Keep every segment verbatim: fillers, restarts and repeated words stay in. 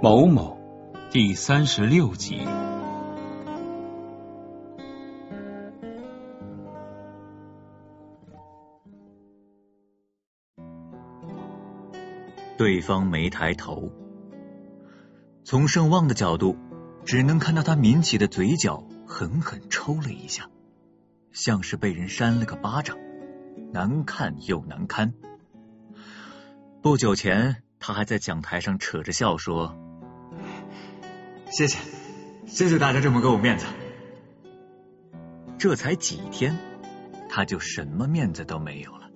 某某第三十六集。 对方没抬头，从盛旺的角度只能看到他抿起的嘴角狠狠抽了一下，像是被人扇了个巴掌，难看又难堪。不久前他还在讲台上扯着笑说，谢谢谢谢大家这么给我面子。这才几天他就什么面子都没有了。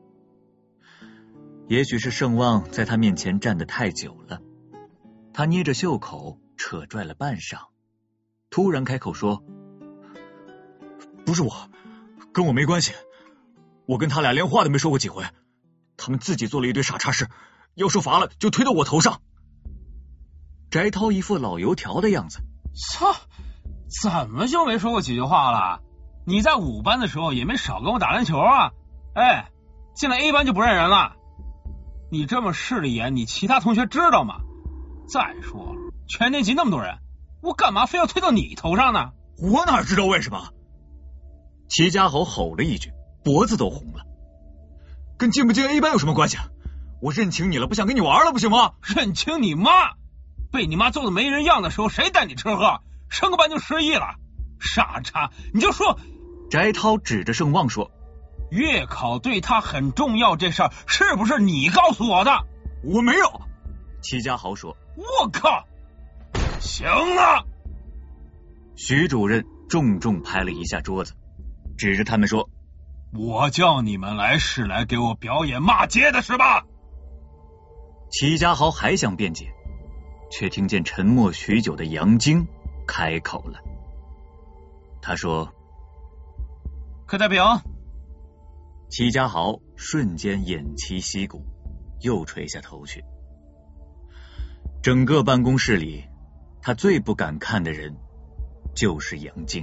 也许是盛旺在他面前站得太久了，他捏着袖口扯拽了半晌，突然开口说，不是我，跟我没关系，我跟他俩连话都没说过几回，他们自己做了一堆傻叉事，要受罚了就推到我头上。翟涛一副老油条的样子， 操，怎么就没说过几句话了？你在五班的时候也没少跟我打篮球啊，哎，进了 A 班就不认人了。你这么势利眼，你其他同学知道吗？再说了，全年级那么多人，我干嘛非要推到你头上呢？ 我哪知道为什么？齐家豪吼了一句，脖子都红了。跟进不进 A 班有什么关系？我认清你了，不想跟你玩了，不行吗？ 认清你妈？被你妈揍得没人样的时候，谁带你吃喝？升个班就失忆了，傻叉！你就说。 翟涛指着盛旺说， 月考对他很重要，这事儿是不是你告诉我的？ 我没有。齐家豪说， 我靠，行了。 徐主任重重拍了一下桌子，指着他们说， 我叫你们来是来给我表演骂街的是吧？ 齐家豪还想辩解，却听见沉默许久的杨晶开口了。他说， 课代表。 齐家豪瞬间偃旗息鼓，又垂下头去。整个办公室里，他最不敢看的人就是杨晶。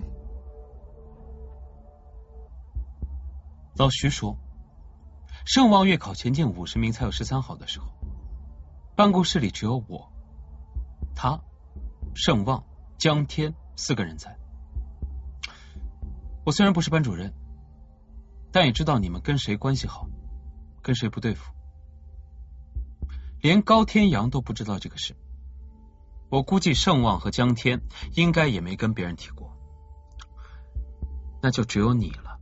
老徐说，盛旺月考前进五十名才有十三好的时候，办公室里只有我、他、盛旺、江天四个人在。我虽然不是班主任，但也知道你们跟谁关系好，跟谁不对付。连高天阳都不知道这个事，我估计盛旺和江天应该也没跟别人提过，那就只有你了。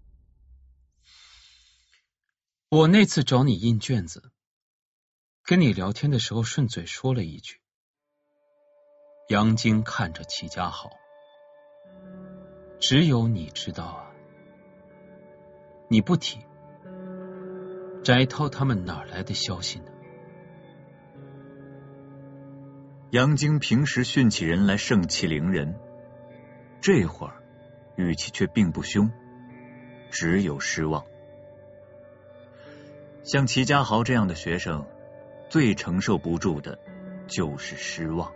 我那次找你印卷子，跟你聊天的时候顺嘴说了一句。杨晶看着齐家豪，只有你知道啊，你不提，翟涛他们哪来的消息呢？ 杨晶平时训起人来盛气凌人，这会儿语气却并不凶，只有失望。像齐家豪这样的学生，最承受不住的就是失望。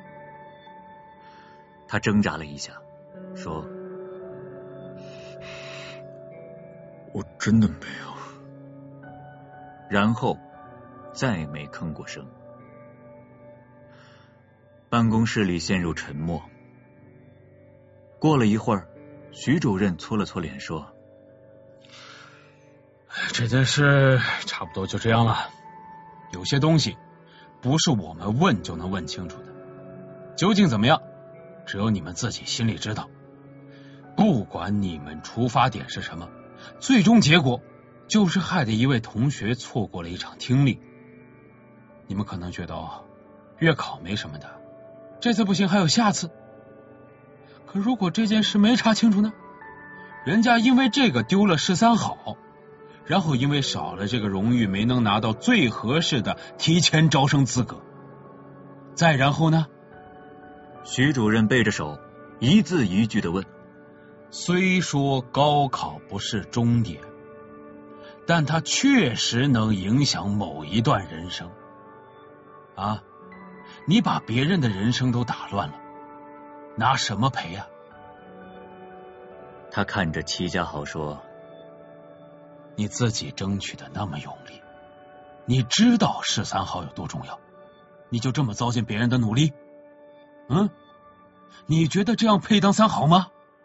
他挣扎了一下，说，我真的没有。然后再没吭过声。办公室里陷入沉默。过了一会儿，徐主任搓了搓脸说， 这件事差不多就这样了，有些东西不是我们问就能问清楚的，究竟怎么样，只有你们自己心里知道。不管你们出发点是什么，最终结果就是害得一位同学错过了一场听力。你们可能觉得哦，月考没什么的，这次不行还有下次。可如果这件事没查清楚呢？人家因为这个丢了十三好，然后因为少了这个荣誉没能拿到最合适的提前招生资格。再然后呢？ 徐主任背着手一字一句的问， 虽说高考不是终点，但它确实能影响某一段人生啊！你把别人的人生都打乱了，拿什么赔啊？ 他看着齐家豪说， 你自己争取的那么用力，你知道十三号有多重要， 你就这么糟践别人的努力？嗯，你觉得这样配当三好吗？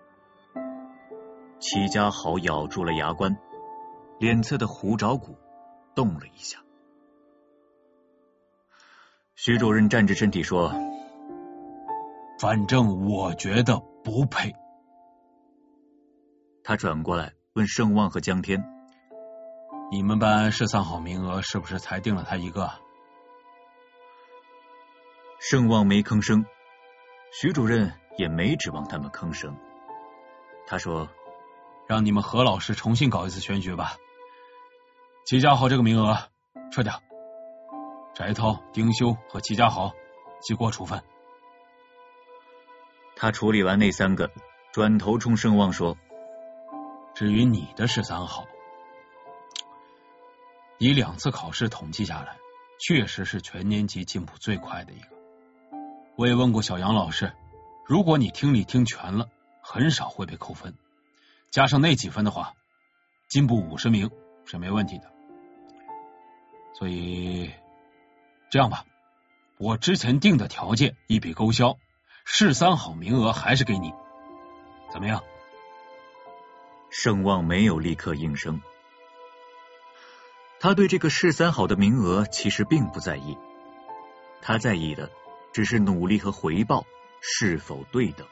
齐家豪咬住了牙关，脸侧的虎爪骨动了一下。徐主任站直身体说： 反正我觉得不配。 他转过来问盛旺和江天： 你们班市三好名额是不是才定了他一个？ 盛旺没吭声，徐主任也没指望他们吭声。他说： 让你们何老师重新搞一次选举吧。齐家豪这个名额撤掉，翟涛、丁修和齐家豪记过处分。 他处理完那三个，转头冲盛旺说： 至于你的十三好，你两次考试统计下来，确实是全年级进步最快的一个。我也问过小杨老师，如果你听力听全了，很少会被扣分，加上那几分的话，进步五十名是没问题的。所以这样吧，我之前定的条件一笔勾销，市三好名额还是给你，怎么样？ 盛旺没有立刻应声，他对这个市三好的名额其实并不在意，他在意的只是努力和回报是否对等。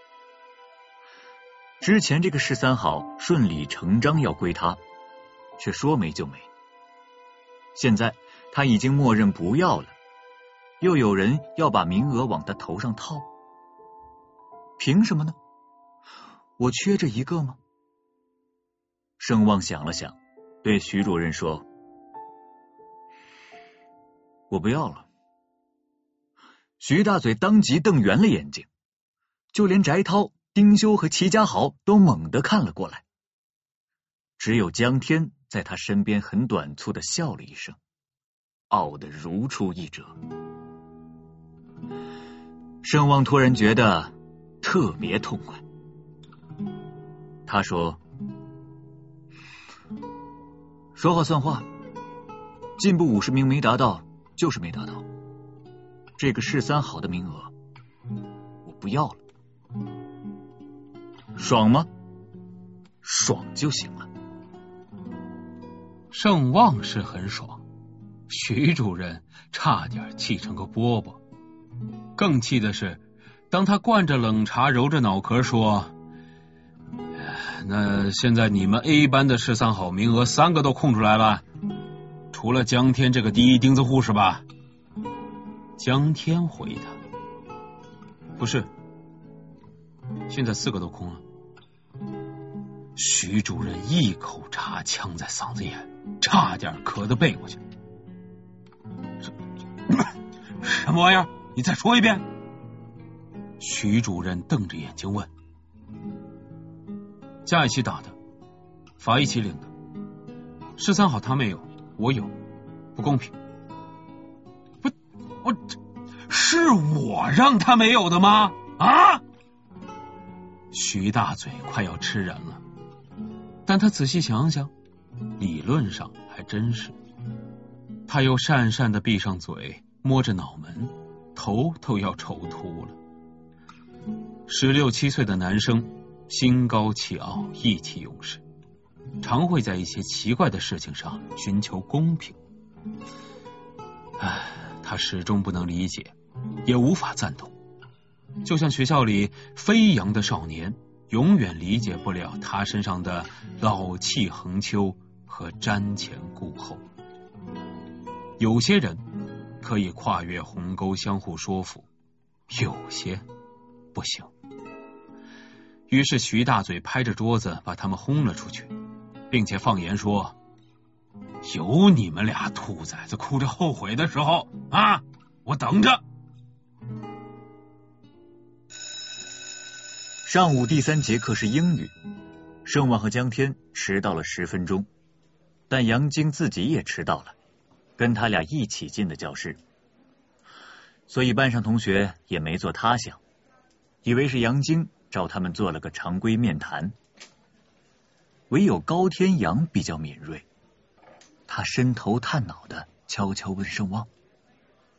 之前这个市三好顺理成章要归他，却说没就没。现在他已经默认不要了，又有人要把名额往他头上套，凭什么呢？我缺这一个吗？盛旺想了想，对徐主任说：我不要了。徐大嘴当即瞪圆了眼睛，就连翟涛、丁修和齐家豪都猛地看了过来，只有江天在他身边很短促的笑了一声，傲得如出一辙。盛旺突然觉得特别痛快，他说：说话算话，进步五十名没达到就是没达到，这个市三好的名额我不要了。爽吗？爽就行了。 盛旺是很爽，徐主任差点气成个饽饽。更气的是，当他灌着冷茶揉着脑壳说：那现在你们 A 班的市三好名额三个都空出来了，除了江天这个第一钉子户是吧？江天回答：不是，现在四个都空了。徐主任一口茶呛在嗓子眼，差点咳得背过去。什么玩意儿？你再说一遍。徐主任瞪着眼睛问。加一起打的，罚一起领的，市三好他没有，我有，不公平。不，我是我让他没有的吗？啊！徐大嘴快要吃人了，但他仔细想想，理论上还真是。他又讪讪的闭上嘴，摸着脑门，头都要抽秃了。十六七岁的男生心高气傲，意气用事，常会在一些奇怪的事情上寻求公平。唉，他始终不能理解，也无法赞同。就像学校里飞扬的少年，永远理解不了他身上的老气横秋和瞻前顾后。有些人可以跨越鸿沟相互说服，有些不行。于是徐大嘴拍着桌子把他们轰了出去，并且放言说：有你们俩兔崽子哭着后悔的时候啊，我等着。 上午第三节课是英语，盛旺和江天迟到了十分钟，但杨晶自己也迟到了，跟他俩一起进的教室，所以班上同学也没做他想，以为是杨晶找他们做了个常规面谈。唯有高天阳比较敏锐，他伸头探脑的悄悄问盛旺：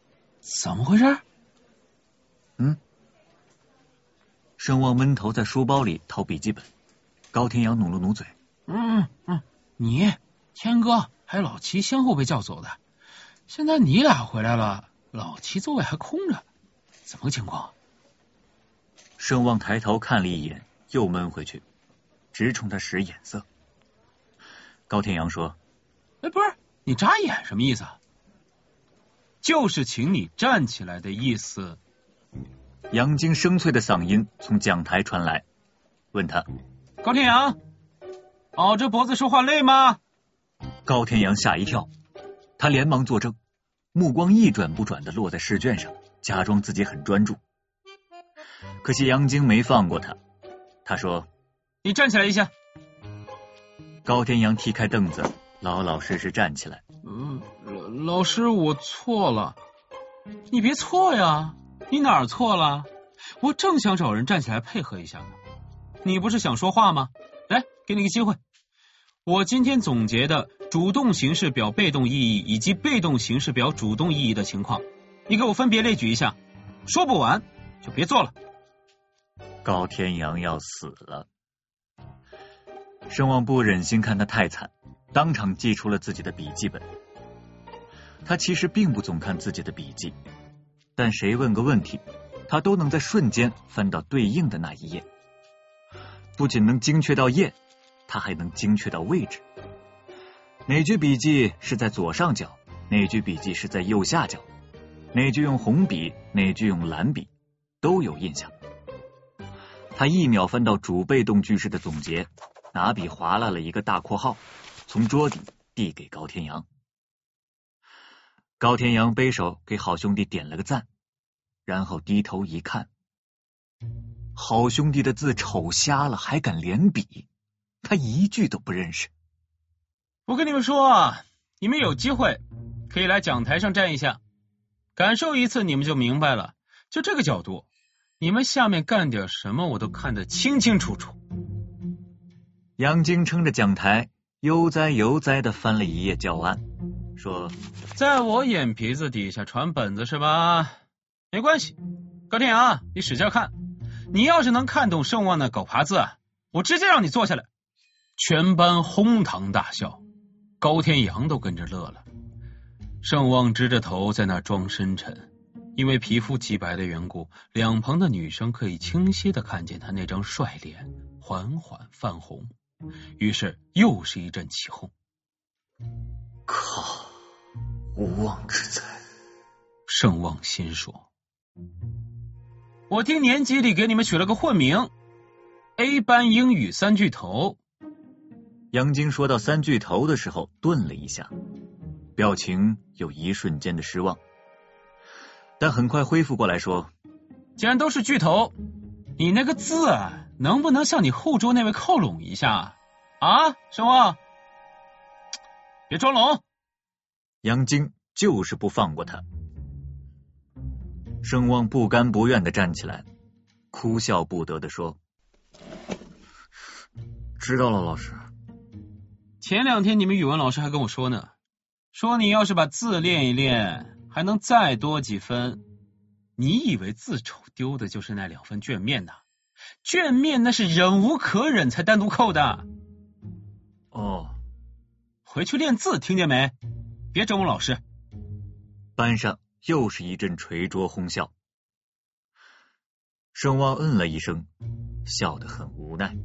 怎么回事？ 嗯。盛旺闷头在书包里掏笔记本，高天阳努了努嘴。 嗯嗯，你天哥还有老齐先后被叫走的，现在你俩回来了，老齐座位还空着，怎么个情况？ 盛旺抬头看了一眼，又闷回去，直冲他使眼色。高天阳说： 哎，不是，你眨眼什么意思啊？就是请你站起来的意思。 杨晶生脆的嗓音从讲台传来，问他： 高天阳，熬着脖子说话累吗？ 高天阳吓一跳，他连忙作证，目光一转不转的落在试卷上，假装自己很专注。可惜杨晶没放过他，他说： 你站起来一下。 高天阳踢开凳子，老老实实站起来。 嗯，老师，我错了。你别错呀，你哪儿错了？我正想找人站起来配合一下呢。你不是想说话吗？来，给你个机会。我今天总结的主动形式表被动意义以及被动形式表主动意义的情况，你给我分别列举一下。说不完就别做了。 高天阳要死了。盛旺不忍心看他太惨，当场寄出了自己的笔记本。他其实并不总看自己的笔记，但谁问个问题，他都能在瞬间翻到对应的那一页。不仅能精确到页，他还能精确到位置。哪句笔记是在左上角，哪句笔记是在右下角，哪句用红笔，哪句用蓝笔，都有印象。他一秒翻到主被动句式的总结，拿笔划拉了一个大括号，从桌底递给高天阳。高天阳背手给好兄弟点了个赞，然后低头一看，好兄弟的字丑瞎了，还敢连笔，他一句都不认识。 我跟你们说啊，你们有机会可以来讲台上站一下，感受一次你们就明白了。就这个角度，你们下面干点什么我都看得清清楚楚。 杨晶撑着讲台，悠哉悠哉的翻了一页教案，说： 在我眼皮子底下传本子是吧？没关系，高天阳，你使劲看，你要是能看懂盛旺的狗爬字，我直接让你坐下来。全班哄堂大笑，高天阳都跟着乐了。盛旺支着头在那装深沉，因为皮肤极白的缘故，两旁的女生可以清晰的看见他那张帅脸缓缓泛红，于是又是一阵起哄。 靠，无妄之才。 盛旺心说，我听年级里给你们取了个混名 A 班英语三巨头。 杨晶说到三巨头的时候顿了一下，表情有一瞬间的失望，但很快恢复过来说， 既然都是巨头，你那个字啊，能不能向你后桌那位靠拢一下啊？盛旺，别装聋。 杨晶就是不放过他。盛旺不甘不愿的站起来，哭笑不得的说，知道了老师。 前两天你们语文老师还跟我说呢，说你要是把字练一练，还能再多几分。你以为字丑丢的就是那两分卷面呐？卷面那是忍无可忍才单独扣的。 哦， 回去练字，听见没？别整我老师。 班上又是一阵捶桌哄笑。盛旺嗯了一声，笑得很无奈。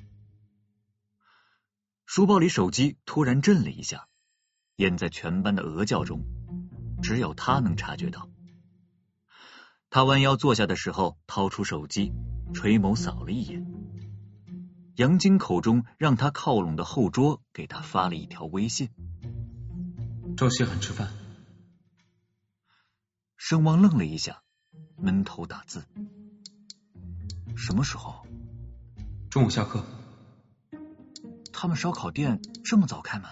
书包里手机突然震了一下，淹在全班的鹅叫中，只有他能察觉到。他弯腰坐下的时候，掏出手机，垂眸扫了一眼。杨晶口中让他靠拢的后桌给他发了一条微信： 周希涵吃饭。 盛旺愣了一下，闷头打字。什么时候？ 中午下课。 他们烧烤店这么早开门？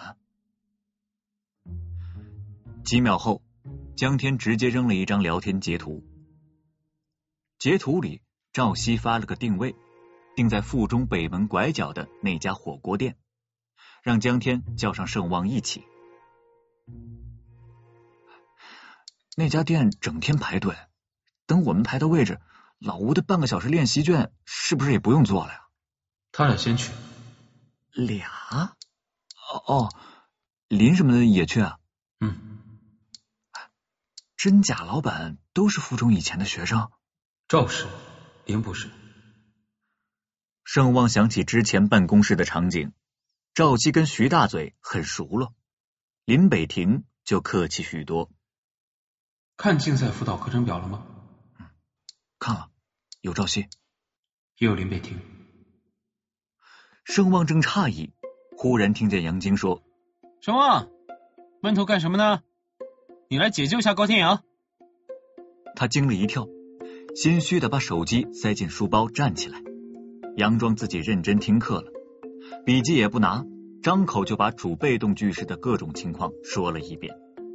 几秒后，江天直接扔了一张聊天截图。截图里，赵熙发了个定位，定在附中北门拐角的那家火锅店，让江天叫上盛旺一起。 那家店整天排队，等我们排到位置，老吴的半个小时练习卷是不是也不用做了呀？ 他俩先去。 俩？哦哦，林什么的也去啊？ 嗯。 真假老板都是附中以前的学生？ 赵是，林不是。 盛旺想起之前办公室的场景，赵熙跟徐大嘴很熟了，林北亭就客气许多。 看竞赛辅导课程表了吗？ 嗯，看了，有赵熙， 也有林北亭。 盛旺正诧异，忽然听见杨晶说：“ 盛旺，闷头干什么呢？你来解救一下高天阳。” 他惊了一跳，心虚的把手机塞进书包，站起来，佯装自己认真听课了，笔记也不拿，张口就把主被动句式的各种情况说了一遍。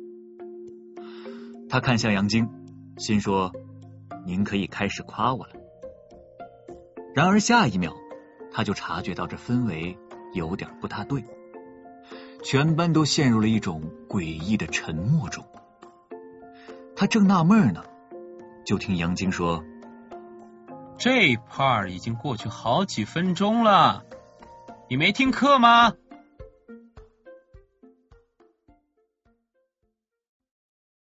他看向杨晶，心说：“您可以开始夸我了。”然而下一秒，他就察觉到这氛围有点不大对，全班都陷入了一种诡异的沉默中。他正纳闷呢，就听杨晶说：“ 这 part 已经过去好几分钟了，你没听课吗？”